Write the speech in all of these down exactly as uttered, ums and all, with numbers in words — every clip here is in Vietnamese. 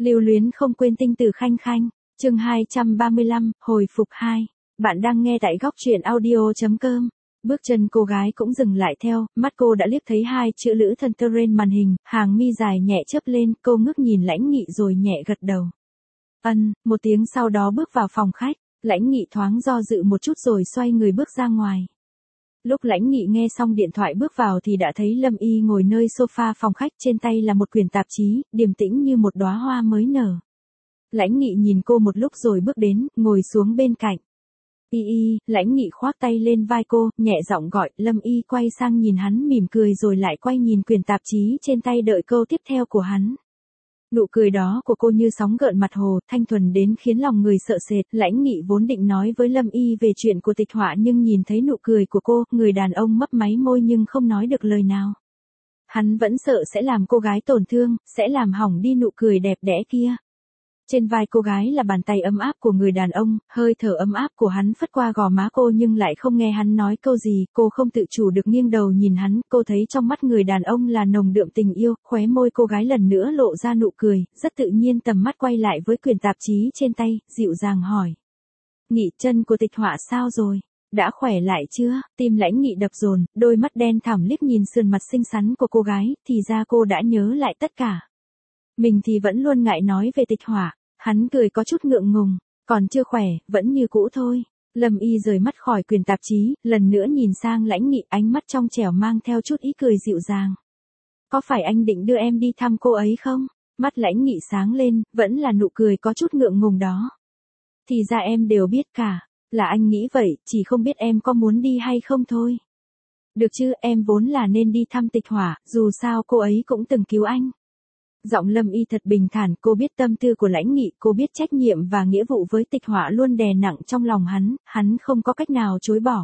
Lưu luyến không quên tinh tử Khanh Khanh, chương hai trăm ba mươi lăm, hồi phục hai. Bạn đang nghe tại góc truyện audio.com. Bước chân cô gái cũng dừng lại theo, mắt cô đã liếc thấy hai chữ Lữ Thần trên màn hình, hàng mi dài nhẹ chớp lên, cô ngước nhìn Lãnh Nghị rồi nhẹ gật đầu. Ân, một tiếng sau đó bước vào phòng khách, Lãnh Nghị thoáng do dự một chút rồi xoay người bước ra ngoài. Lúc Lãnh Nghị nghe xong điện thoại bước vào thì đã thấy Lâm Y ngồi nơi sofa phòng khách, trên tay là một quyển tạp chí, điềm tĩnh như một đóa hoa mới nở. Lãnh Nghị nhìn cô một lúc rồi bước đến, ngồi xuống bên cạnh. Y Y, Lãnh Nghị khoác tay lên vai cô, nhẹ giọng gọi. Lâm Y quay sang nhìn hắn mỉm cười rồi lại quay nhìn quyển tạp chí trên tay đợi câu tiếp theo của hắn. Nụ cười đó của cô như sóng gợn mặt hồ, thanh thuần đến khiến lòng người sợ sệt. Lãnh Nghị vốn định nói với Lâm Y về chuyện của Tịch Họa nhưng nhìn thấy nụ cười của cô, người đàn ông mấp máy môi nhưng không nói được lời nào. Hắn vẫn sợ sẽ làm cô gái tổn thương, sẽ làm hỏng đi nụ cười đẹp đẽ kia. Trên vai cô gái là bàn tay ấm áp của người đàn ông, hơi thở ấm áp của hắn phất qua gò má cô nhưng lại không nghe hắn nói câu gì, cô không tự chủ được nghiêng đầu nhìn hắn, cô thấy trong mắt người đàn ông là nồng đượm tình yêu, khóe môi cô gái lần nữa lộ ra nụ cười, rất tự nhiên tầm mắt quay lại với quyển tạp chí trên tay, dịu dàng hỏi. Nghị, chân của Tịch Họa sao rồi? Đã khỏe lại chưa? Tim Lãnh Nghị đập dồn, đôi mắt đen thẳm liếc nhìn sườn mặt xinh xắn của cô gái, thì ra cô đã nhớ lại tất cả. Mình thì vẫn luôn ngại nói về Tịch Họa. Hắn cười có chút ngượng ngùng, còn chưa khỏe, vẫn như cũ thôi. Lâm Y rời mắt khỏi quyển tạp chí, lần nữa nhìn sang Lãnh Nghị, ánh mắt trong trẻo mang theo chút ý cười dịu dàng. Có phải anh định đưa em đi thăm cô ấy không? Mắt Lãnh Nghị sáng lên, vẫn là nụ cười có chút ngượng ngùng đó. Thì ra em đều biết cả, là anh nghĩ vậy, chỉ không biết em có muốn đi hay không thôi. Được chứ, em vốn là nên đi thăm Tịch Họa, dù sao cô ấy cũng từng cứu anh. Giọng Lâm Y thật bình thản, cô biết tâm tư của Lãnh Nghị, cô biết trách nhiệm và nghĩa vụ với Tịch Họa luôn đè nặng trong lòng hắn, hắn không có cách nào chối bỏ.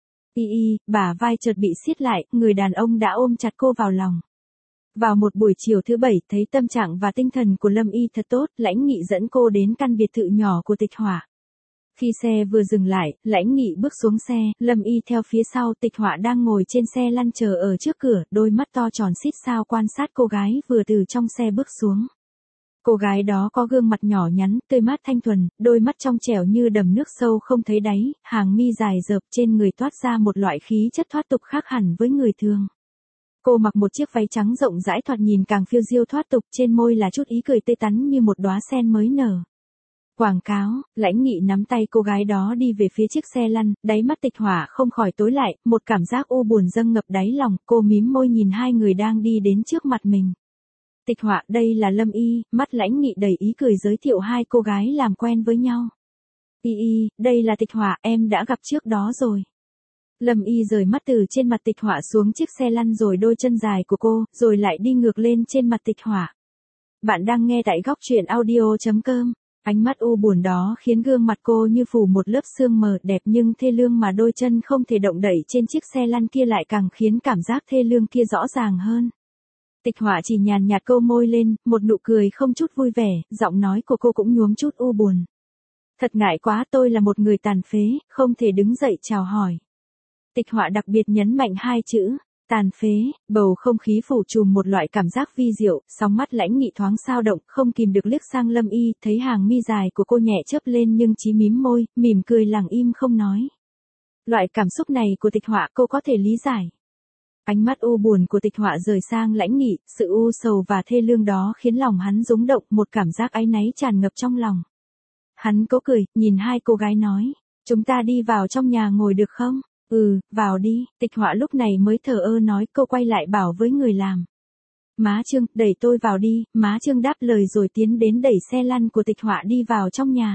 Y Y, bả vai chợt bị siết lại, người đàn ông đã ôm chặt cô vào lòng. Vào một buổi chiều thứ bảy, thấy tâm trạng và tinh thần của Lâm Y thật tốt, Lãnh Nghị dẫn cô đến căn biệt thự nhỏ của Tịch Họa. Khi xe vừa dừng lại, Lãnh Nghị bước xuống xe, Lâm Y theo phía sau. Tịch Họa đang ngồi trên xe lăn chờ ở trước cửa, đôi mắt to tròn xít sao quan sát cô gái vừa từ trong xe bước xuống. Cô gái đó có gương mặt nhỏ nhắn, tươi mát thanh thuần, đôi mắt trong trẻo như đầm nước sâu không thấy đáy, hàng mi dài rợp, trên người toát ra một loại khí chất thoát tục khác hẳn với người thường. Cô mặc một chiếc váy trắng rộng rãi thoạt nhìn càng phiêu diêu thoát tục, trên môi là chút ý cười tươi tắn như một đóa sen mới nở. Quảng cáo. Lãnh Nghị nắm tay cô gái đó đi về phía chiếc xe lăn, đáy mắt Tịch Họa không khỏi tối lại, một cảm giác u buồn dâng ngập đáy lòng, cô mím môi nhìn hai người đang đi đến trước mặt mình. Tịch Họa, đây là Lâm Y, mắt Lãnh Nghị đầy ý cười giới thiệu hai cô gái làm quen với nhau. Y Y, đây là Tịch Họa, em đã gặp trước đó rồi. Lâm Y rời mắt từ trên mặt Tịch Họa xuống chiếc xe lăn rồi đôi chân dài của cô, rồi lại đi ngược lên trên mặt Tịch Họa. Bạn đang nghe tại góc truyện audio.com. Ánh mắt u buồn đó khiến gương mặt cô như phủ một lớp sương mờ đẹp nhưng thê lương, mà đôi chân không thể động đậy trên chiếc xe lăn kia lại càng khiến cảm giác thê lương kia rõ ràng hơn. Tịch Họa chỉ nhàn nhạt câu môi lên, một nụ cười không chút vui vẻ, giọng nói của cô cũng nhuốm chút u buồn. Thật ngại quá, tôi là một người tàn phế, không thể đứng dậy chào hỏi. Tịch Họa đặc biệt nhấn mạnh hai chữ. Tàn phế, bầu không khí phủ trùm một loại cảm giác vi diệu, sóng mắt Lãnh Nghị thoáng sao động, không kìm được liếc sang Lâm Y, thấy hàng mi dài của cô nhẹ chớp lên nhưng chí mím môi, mỉm cười lặng im không nói. Loại cảm xúc này của Tịch Họa cô có thể lý giải. Ánh mắt u buồn của Tịch Họa rời sang Lãnh Nghị, sự u sầu và thê lương đó khiến lòng hắn rúng động, một cảm giác áy náy tràn ngập trong lòng. Hắn cố cười, nhìn hai cô gái nói, chúng ta đi vào trong nhà ngồi được không? Ừ, vào đi. Tịch Họa lúc này mới thờ ơ nói, cô quay lại bảo với người làm. Má Trương, đẩy tôi vào đi. Má Trương đáp lời rồi tiến đến đẩy xe lăn của Tịch Họa đi vào trong nhà.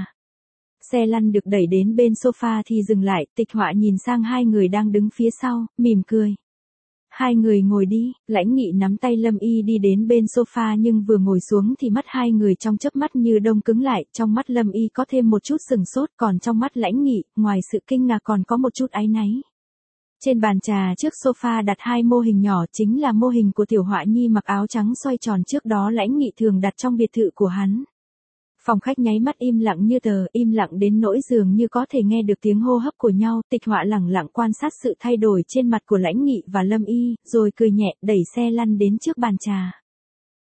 Xe lăn được đẩy đến bên sofa thì dừng lại, Tịch Họa nhìn sang hai người đang đứng phía sau, mỉm cười. Hai người ngồi đi. Lãnh Nghị nắm tay Lâm Y đi đến bên sofa nhưng vừa ngồi xuống thì mắt hai người trong chớp mắt như đông cứng lại, trong mắt Lâm Y có thêm một chút sừng sốt, còn trong mắt Lãnh Nghị, ngoài sự kinh ngạc còn có một chút áy náy. Trên bàn trà trước sofa đặt hai mô hình nhỏ, chính là mô hình của Tiểu Họa Nhi mặc áo trắng xoay tròn trước đó Lãnh Nghị thường đặt trong biệt thự của hắn. Phòng khách nháy mắt im lặng như tờ, im lặng đến nỗi dường như có thể nghe được tiếng hô hấp của nhau. Tịch Họa lẳng lặng quan sát sự thay đổi trên mặt của Lãnh Nghị và Lâm Y, rồi cười nhẹ, đẩy xe lăn đến trước bàn trà.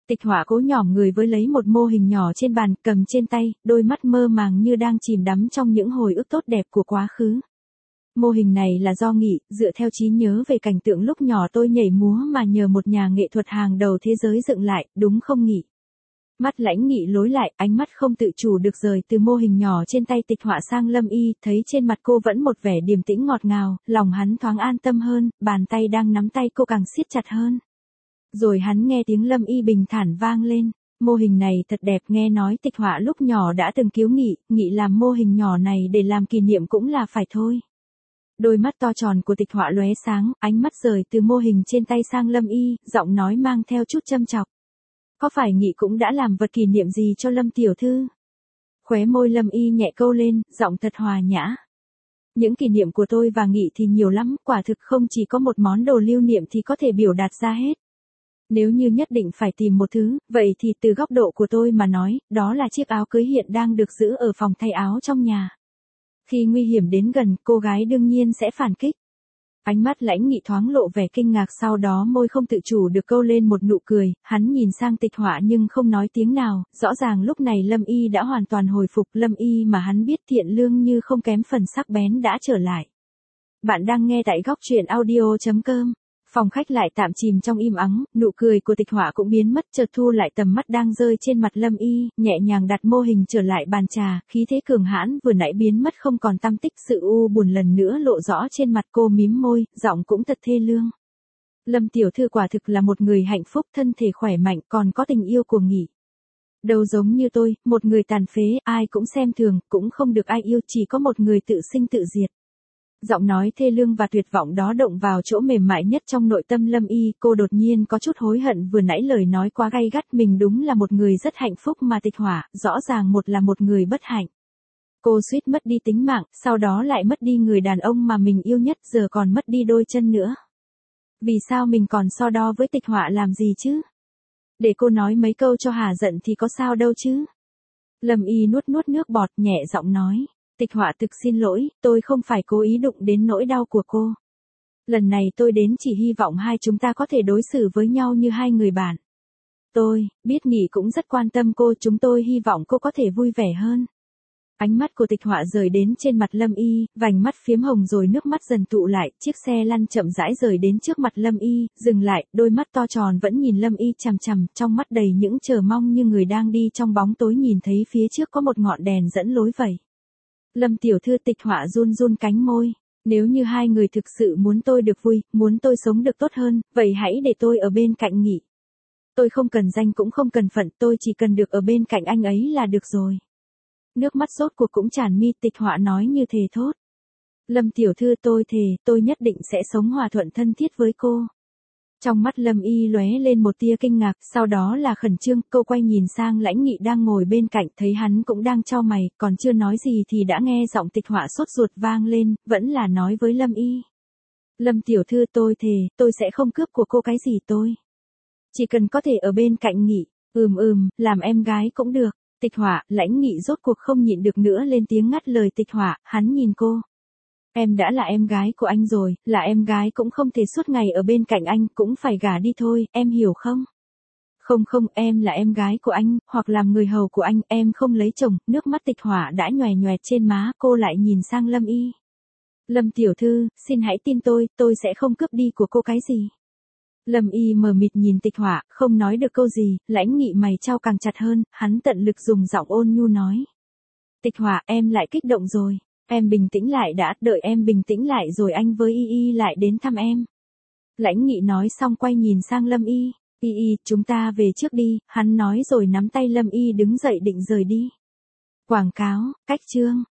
Tịch Họa cố nhỏm người với lấy một mô hình nhỏ trên bàn, cầm trên tay, đôi mắt mơ màng như đang chìm đắm trong những hồi ức tốt đẹp của quá khứ. Mô hình này là do Nghị, dựa theo trí nhớ về cảnh tượng lúc nhỏ tôi nhảy múa mà nhờ một nhà nghệ thuật hàng đầu thế giới dựng lại, đúng không Nghị? Mắt Lãnh Nghị lối lại, ánh mắt không tự chủ được rời từ mô hình nhỏ trên tay Tịch Họa sang Lâm Y, thấy trên mặt cô vẫn một vẻ điềm tĩnh ngọt ngào, lòng hắn thoáng an tâm hơn, bàn tay đang nắm tay cô càng siết chặt hơn. Rồi hắn nghe tiếng Lâm Y bình thản vang lên, mô hình này thật đẹp, nghe nói Tịch Họa lúc nhỏ đã từng cứu Nghị, Nghị làm mô hình nhỏ này để làm kỷ niệm cũng là phải thôi. Đôi mắt to tròn của Tịch Họa lóe sáng, ánh mắt rời từ mô hình trên tay sang Lâm Y, giọng nói mang theo chút châm chọc. Có phải Nghị cũng đã làm vật kỷ niệm gì cho Lâm tiểu thư? Khóe môi Lâm Y nhẹ câu lên, giọng thật hòa nhã. Những kỷ niệm của tôi và Nghị thì nhiều lắm, quả thực không chỉ có một món đồ lưu niệm thì có thể biểu đạt ra hết. Nếu như nhất định phải tìm một thứ, vậy thì từ góc độ của tôi mà nói, đó là chiếc áo cưới hiện đang được giữ ở phòng thay áo trong nhà. Khi nguy hiểm đến gần, cô gái đương nhiên sẽ phản kích. Ánh mắt Lãnh Nghị thoáng lộ vẻ kinh ngạc, sau đó môi không tự chủ được câu lên một nụ cười, hắn nhìn sang Tịch Họa nhưng không nói tiếng nào, rõ ràng lúc này Lâm Y đã hoàn toàn hồi phục, Lâm Y mà hắn biết thiện lương như không kém phần sắc bén đã trở lại. Bạn đang nghe tại góc truyện audio chấm com. Phòng khách lại tạm chìm trong im ắng, nụ cười của Tịch Họa cũng biến mất, chợt thu lại tầm mắt đang rơi trên mặt Lâm Y, nhẹ nhàng đặt mô hình trở lại bàn trà, khí thế cường hãn vừa nãy biến mất không còn tăm tích, sự u buồn lần nữa lộ rõ trên mặt cô, mím môi, giọng cũng thật thê lương. Lâm tiểu thư quả thực là một người hạnh phúc, thân thể khỏe mạnh, còn có tình yêu của Nghị. Đâu giống như tôi, một người tàn phế, ai cũng xem thường, cũng không được ai yêu, chỉ có một người tự sinh tự diệt. Giọng nói thê lương và tuyệt vọng đó động vào chỗ mềm mại nhất trong nội tâm Lâm Y, cô đột nhiên có chút hối hận vừa nãy lời nói quá gay gắt, mình đúng là một người rất hạnh phúc mà Tịch Họa, rõ ràng một là một người bất hạnh. Cô suýt mất đi tính mạng, sau đó lại mất đi người đàn ông mà mình yêu nhất, giờ còn mất đi đôi chân nữa. Vì sao mình còn so đo với Tịch Họa làm gì chứ? Để cô nói mấy câu cho hả giận thì có sao đâu chứ? Lâm Y nuốt nuốt nước bọt, nhẹ giọng nói. Tịch Họa thực xin lỗi, tôi không phải cố ý đụng đến nỗi đau của cô. Lần này tôi đến chỉ hy vọng hai chúng ta có thể đối xử với nhau như hai người bạn. Tôi, biết Nghị cũng rất quan tâm cô, chúng tôi hy vọng cô có thể vui vẻ hơn. Ánh mắt của Tịch Họa rời đến trên mặt Lâm Y, vành mắt phiếm hồng rồi nước mắt dần tụ lại, chiếc xe lăn chậm rãi rời đến trước mặt Lâm Y, dừng lại, đôi mắt to tròn vẫn nhìn Lâm Y chằm chằm, trong mắt đầy những chờ mong như người đang đi trong bóng tối nhìn thấy phía trước có một ngọn đèn dẫn lối vậy. Lâm tiểu thư, Tịch Họa run run cánh môi, nếu như hai người thực sự muốn tôi được vui, muốn tôi sống được tốt hơn, vậy hãy để tôi ở bên cạnh Nghị. Tôi không cần danh cũng không cần phận, tôi chỉ cần được ở bên cạnh anh ấy là được rồi. Nước mắt rốt cuộc cũng tràn mi, Tịch Họa nói như thề thốt. Lâm tiểu thư, tôi thề, tôi nhất định sẽ sống hòa thuận thân thiết với cô. Trong mắt Lâm Y lóe lên một tia kinh ngạc, sau đó là khẩn trương, cô quay nhìn sang Lãnh Nghị đang ngồi bên cạnh, thấy hắn cũng đang chau mày, còn chưa nói gì thì đã nghe giọng Tịch Họa sốt ruột vang lên, vẫn là nói với Lâm Y. Lâm tiểu thư, tôi thề, tôi sẽ không cướp của cô cái gì, tôi chỉ cần có thể ở bên cạnh Nghị, ừm ừm, làm em gái cũng được. Tịch Họa, Lãnh Nghị rốt cuộc không nhịn được nữa lên tiếng ngắt lời Tịch Họa, hắn nhìn cô. Em đã là em gái của anh rồi, là em gái cũng không thể suốt ngày ở bên cạnh anh, cũng phải gả đi thôi, em hiểu không? Không không, em là em gái của anh, hoặc làm người hầu của anh, em không lấy chồng. Nước mắt Tịch Họa đã nhòe nhòe trên má, cô lại nhìn sang Lâm Y. Lâm tiểu thư, xin hãy tin tôi, tôi sẽ không cướp đi của cô cái gì. Lâm Y mờ mịt nhìn Tịch Họa, không nói được câu gì, Lãnh Nghị mày chau càng chặt hơn, hắn tận lực dùng giọng ôn nhu nói. Tịch Họa, em lại kích động rồi. Em bình tĩnh lại đã, đợi em bình tĩnh lại rồi anh với Y Y lại đến thăm em. Lãnh Nghị nói xong quay nhìn sang Lâm Y. Y Y, chúng ta về trước đi, hắn nói rồi nắm tay Lâm Y đứng dậy định rời đi. Quảng cáo, cách chương.